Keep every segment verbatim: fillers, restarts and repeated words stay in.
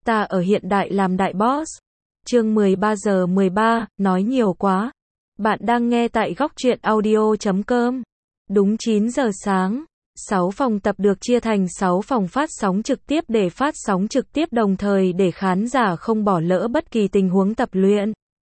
Ta ở hiện đại làm đại boss. Chương mười ba giờ mười ba, nói nhiều quá. Bạn đang nghe tại góc truyện audio chấm com. Đúng chín giờ sáng, sáu phòng tập được chia thành sáu phòng phát sóng trực tiếp để phát sóng trực tiếp đồng thời để khán giả không bỏ lỡ bất kỳ tình huống tập luyện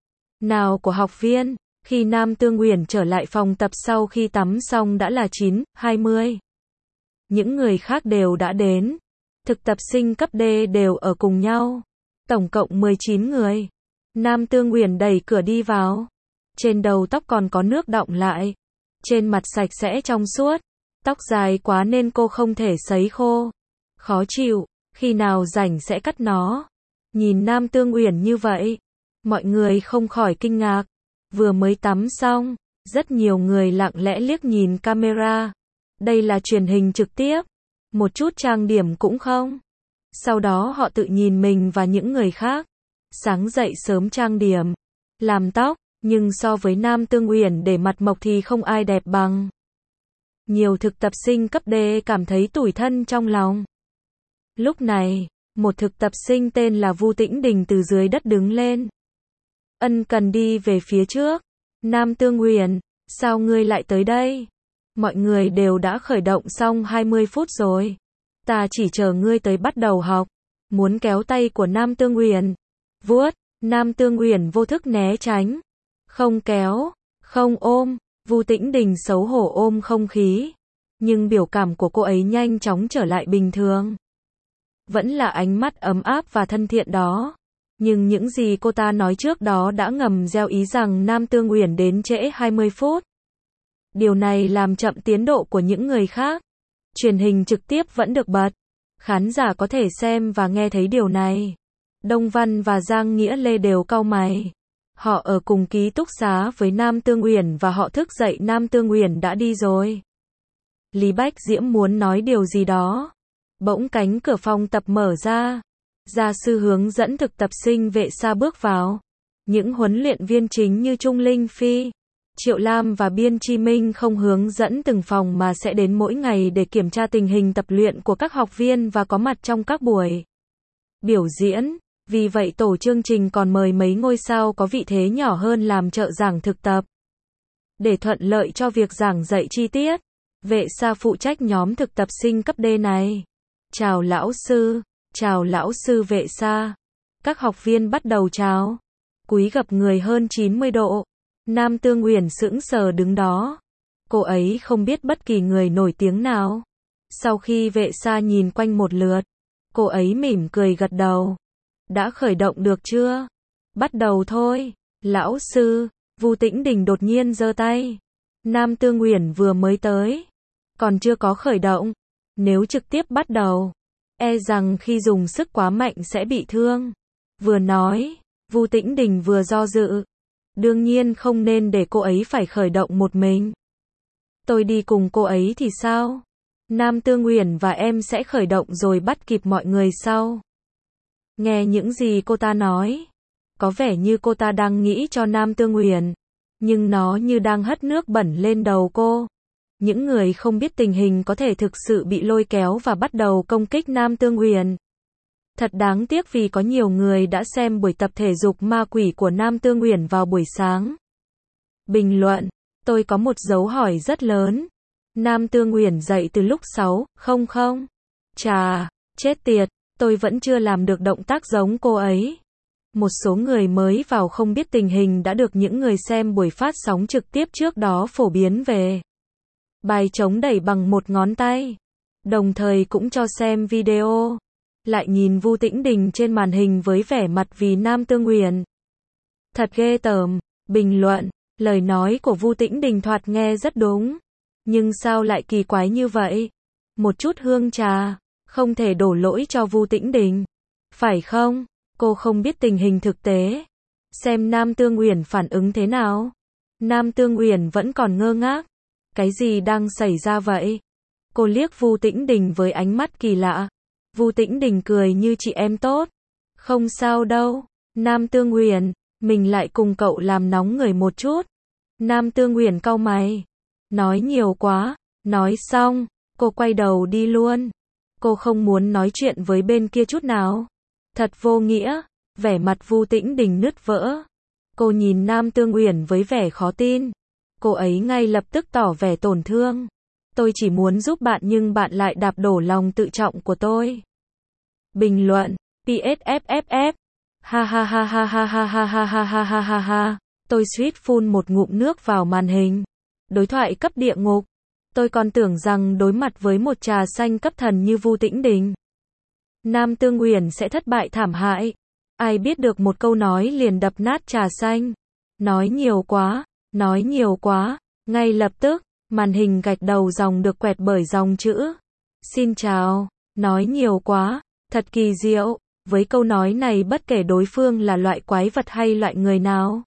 nào của học viên. Khi Nam Tương Uyển trở lại phòng tập sau khi tắm xong đã là chín hai mươi. Những người khác đều đã đến. Thực tập sinh cấp D đều ở cùng nhau. Tổng cộng mười chín người. Nam Tương Uyển đẩy cửa đi vào. Trên đầu tóc còn có nước đọng lại. Trên mặt sạch sẽ trong suốt. Tóc dài quá nên cô không thể sấy khô. Khó chịu, khi nào rảnh sẽ cắt nó. Nhìn Nam Tương Uyển như vậy, mọi người không khỏi kinh ngạc. Vừa mới tắm xong, rất nhiều người lặng lẽ liếc nhìn camera. Đây là truyền hình trực tiếp. Một chút trang điểm cũng không. Sau đó họ tự nhìn mình và những người khác. Sáng dậy sớm trang điểm, làm tóc, nhưng so với Nam Tương Uyển để mặt mộc thì không ai đẹp bằng. Nhiều thực tập sinh cấp D cảm thấy tủi thân trong lòng. Lúc này, một thực tập sinh tên là Vu Tĩnh Đình từ dưới đất đứng lên. Ân cần đi về phía trước. Nam Tương Uyển, sao ngươi lại tới đây? Mọi người đều đã khởi động xong hai mươi phút rồi. Ta chỉ chờ ngươi tới bắt đầu học. Muốn kéo tay của Nam Tương Uyển. Vuốt, Nam Tương Uyển vô thức né tránh. Không kéo, không ôm. Vu Tĩnh Đình xấu hổ ôm không khí. Nhưng biểu cảm của cô ấy nhanh chóng trở lại bình thường. Vẫn là ánh mắt ấm áp và thân thiện đó. Nhưng những gì cô ta nói trước đó đã ngầm gieo ý rằng Nam Tương Uyển đến trễ hai mươi phút. Điều này làm chậm tiến độ của những người khác. Truyền hình trực tiếp vẫn được bật. Khán giả có thể xem và nghe thấy điều này. Đông Văn và Giang Nghĩa Lê đều cau mày. Họ ở cùng ký túc xá với Nam Tương Uyển và họ thức dậy Nam Tương Uyển đã đi rồi. Lý Bách Diễm muốn nói điều gì đó. Bỗng cánh cửa phòng tập mở ra. Gia sư hướng dẫn thực tập sinh vệ sa bước vào. Những huấn luyện viên chính như Trung Linh Phi, Triệu Lam và Biên Chi Minh không hướng dẫn từng phòng mà sẽ đến mỗi ngày để kiểm tra tình hình tập luyện của các học viên và có mặt trong các buổi biểu diễn. Vì vậy tổ chương trình còn mời mấy ngôi sao có vị thế nhỏ hơn làm trợ giảng thực tập. Để thuận lợi cho việc giảng dạy chi tiết, vệ sa phụ trách nhóm thực tập sinh cấp D này. Chào lão sư, chào lão sư vệ sa. Các học viên bắt đầu chào. Cúi gập người hơn chín mươi độ. Nam Tương Uyển sững sờ đứng đó. Cô ấy không biết bất kỳ người nổi tiếng nào. Sau khi vệ sa nhìn quanh một lượt, cô ấy mỉm cười gật đầu. Đã khởi động được chưa? Bắt đầu thôi. Lão sư, Vu Tĩnh Đình đột nhiên giơ tay. Nam Tương Uyển vừa mới tới. Còn chưa có khởi động. Nếu trực tiếp bắt đầu, e rằng khi dùng sức quá mạnh sẽ bị thương. Vừa nói, Vu Tĩnh Đình vừa do dự. Đương nhiên không nên để cô ấy phải khởi động một mình. Tôi đi cùng cô ấy thì sao? Nam Tương Uyển và em sẽ khởi động rồi bắt kịp mọi người sau. Nghe những gì cô ta nói, có vẻ như cô ta đang nghĩ cho Nam Tương Uyển, nhưng nó như đang hất nước bẩn lên đầu cô. Những người không biết tình hình có thể thực sự bị lôi kéo và bắt đầu công kích Nam Tương Uyển. Thật đáng tiếc vì có nhiều người đã xem buổi tập thể dục ma quỷ của Nam Tương Uyển vào buổi sáng. Bình luận, tôi có một dấu hỏi rất lớn. Nam Tương Uyển dậy từ lúc sáu, không không. Chà, chết tiệt, tôi vẫn chưa làm được động tác giống cô ấy. Một số người mới vào không biết tình hình đã được những người xem buổi phát sóng trực tiếp trước đó phổ biến về. Bài chống đẩy bằng một ngón tay. Đồng thời cũng cho xem video. Lại nhìn Vu Tĩnh Đình trên màn hình với vẻ mặt vì Nam Tương Uyển. Thật ghê tởm. Bình luận, lời nói của Vu Tĩnh Đình thoạt nghe rất đúng. Nhưng sao lại kỳ quái như vậy? Một chút hương trà, không thể đổ lỗi cho Vu Tĩnh Đình. Phải không? Cô không biết tình hình thực tế. Xem Nam Tương Uyển phản ứng thế nào. Nam Tương Uyển vẫn còn ngơ ngác. Cái gì đang xảy ra vậy? Cô liếc Vu Tĩnh Đình với ánh mắt kỳ lạ. Vu Tĩnh Đình cười như chị em tốt. Không sao đâu. Nam Tương Uyển, mình lại cùng cậu làm nóng người một chút. Nam Tương Uyển cau mày. Nói nhiều quá. Nói xong, cô quay đầu đi luôn. Cô không muốn nói chuyện với bên kia chút nào. Thật vô nghĩa, vẻ mặt Vu Tĩnh Đình nứt vỡ. Cô nhìn Nam Tương Uyển với vẻ khó tin. Cô ấy ngay lập tức tỏ vẻ tổn thương. Tôi chỉ muốn giúp bạn nhưng bạn lại đạp đổ lòng tự trọng của tôi. Bình luận, pê ét ép ép ép. Ha ha ha ha ha ha ha ha ha ha ha ha ha. Tôi suýt phun một ngụm nước vào màn hình. Đối thoại cấp địa ngục. Tôi còn tưởng rằng đối mặt với một trà xanh cấp thần như Vu Tĩnh Đình, Nam Tương Uyển sẽ thất bại thảm hại. Ai biết được một câu nói liền đập nát trà xanh. Nói nhiều quá, nói nhiều quá. Ngay lập tức, màn hình gạch đầu dòng được quẹt bởi dòng chữ. Xin chào, nói nhiều quá, thật kỳ diệu. Với câu nói này bất kể đối phương là loại quái vật hay loại người nào,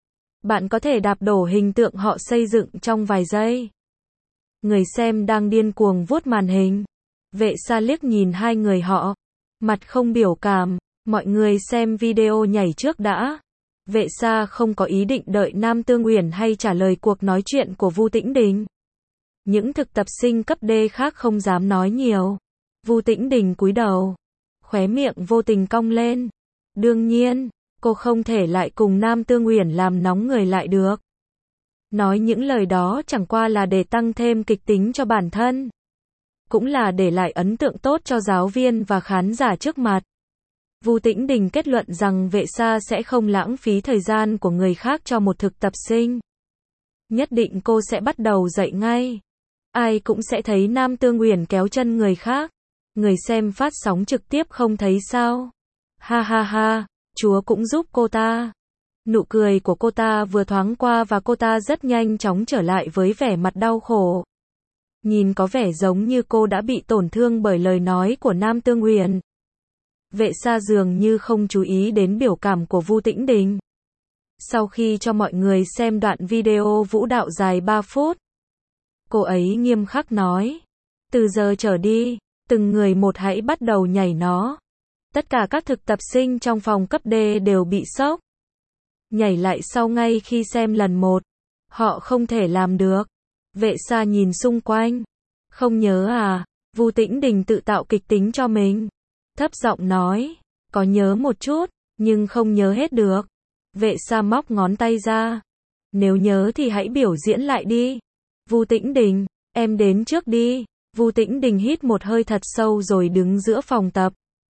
bạn có thể đạp đổ hình tượng họ xây dựng trong vài giây. Người xem đang điên cuồng vuốt màn hình. Vệ Sa liếc nhìn hai người họ, mặt không biểu cảm. Mọi người xem video nhảy trước đã. Vệ Sa không có ý định đợi Nam Tương Uyển hay trả lời cuộc nói chuyện của Vu Tĩnh Đình. Những thực tập sinh cấp D khác không dám nói nhiều. Vu Tĩnh Đình cúi đầu, khóe miệng vô tình cong lên. Đương nhiên, cô không thể lại cùng Nam Tương Uyển làm nóng người lại được. Nói những lời đó chẳng qua là để tăng thêm kịch tính cho bản thân, cũng là để lại ấn tượng tốt cho giáo viên và khán giả trước mặt. Vu Tĩnh Đình kết luận rằng Vệ Sa sẽ không lãng phí thời gian của người khác cho một thực tập sinh. Nhất định cô sẽ bắt đầu dạy ngay. Ai cũng sẽ thấy Nam Tương Uyển kéo chân người khác. Người xem phát sóng trực tiếp không thấy sao? Ha ha ha, Chúa cũng giúp cô ta. Nụ cười của cô ta vừa thoáng qua và cô ta rất nhanh chóng trở lại với vẻ mặt đau khổ. Nhìn có vẻ giống như cô đã bị tổn thương bởi lời nói của Nam Tương Uyển. Vệ Sa dường như không chú ý đến biểu cảm của Vu Tĩnh Đình. Sau khi cho mọi người xem đoạn video vũ đạo dài ba phút, cô ấy nghiêm khắc nói, từ giờ trở đi, từng người một hãy bắt đầu nhảy nó. Tất cả các thực tập sinh trong phòng cấp D đều bị sốc. Nhảy lại sau ngay khi xem lần một. Họ không thể làm được. Vệ Sa nhìn xung quanh. Không nhớ à? Vu Tĩnh Đình tự tạo kịch tính cho mình. Thấp giọng nói, có nhớ một chút, nhưng không nhớ hết được. Vệ Sa móc ngón tay ra. Nếu nhớ thì hãy biểu diễn lại đi. Vu Tĩnh Đình, em đến trước đi. Vu Tĩnh Đình hít một hơi thật sâu rồi đứng giữa phòng tập.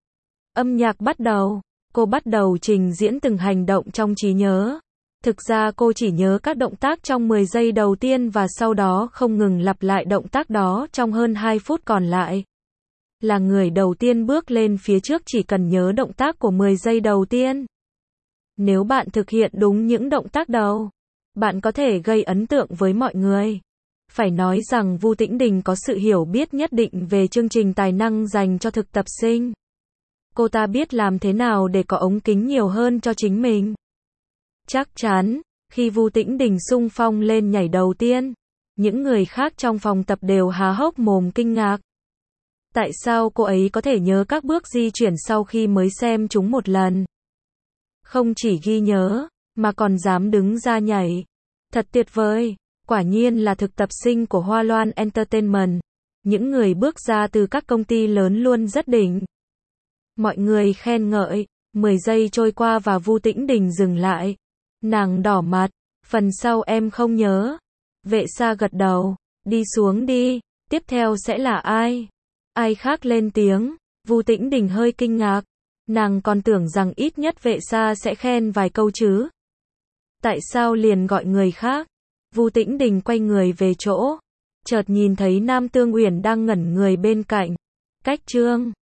Âm nhạc bắt đầu. Cô bắt đầu trình diễn từng hành động trong trí nhớ. Thực ra cô chỉ nhớ các động tác trong mười giây đầu tiên và sau đó không ngừng lặp lại động tác đó trong hơn hai phút còn lại. Là người đầu tiên bước lên phía trước chỉ cần nhớ động tác của mười giây đầu tiên. Nếu bạn thực hiện đúng những động tác đầu, bạn có thể gây ấn tượng với mọi người. Phải nói rằng Vu Tĩnh Đình có sự hiểu biết nhất định về chương trình tài năng dành cho thực tập sinh. Cô ta biết làm thế nào để có ống kính nhiều hơn cho chính mình. Chắc chắn, khi Vu Tĩnh Đình xung phong lên nhảy đầu tiên, những người khác trong phòng tập đều há hốc mồm kinh ngạc. Tại sao cô ấy có thể nhớ các bước di chuyển sau khi mới xem chúng một lần? Không chỉ ghi nhớ, mà còn dám đứng ra nhảy. Thật tuyệt vời, quả nhiên là thực tập sinh của Hoa Loan Entertainment. Những người bước ra từ các công ty lớn luôn rất đỉnh. Mọi người khen ngợi, mười giây trôi qua và Vu Tĩnh Đình dừng lại. Nàng đỏ mặt, phần sau em không nhớ. Vệ Sa gật đầu, đi xuống đi, tiếp theo sẽ là ai? Ai khác lên tiếng, Vu Tĩnh Đình hơi kinh ngạc. Nàng còn tưởng rằng ít nhất Vệ Sa sẽ khen vài câu chứ. Tại sao liền gọi người khác? Vu Tĩnh Đình quay người về chỗ, chợt nhìn thấy Nam Tương Uyển đang ngẩn người bên cạnh. Cách chương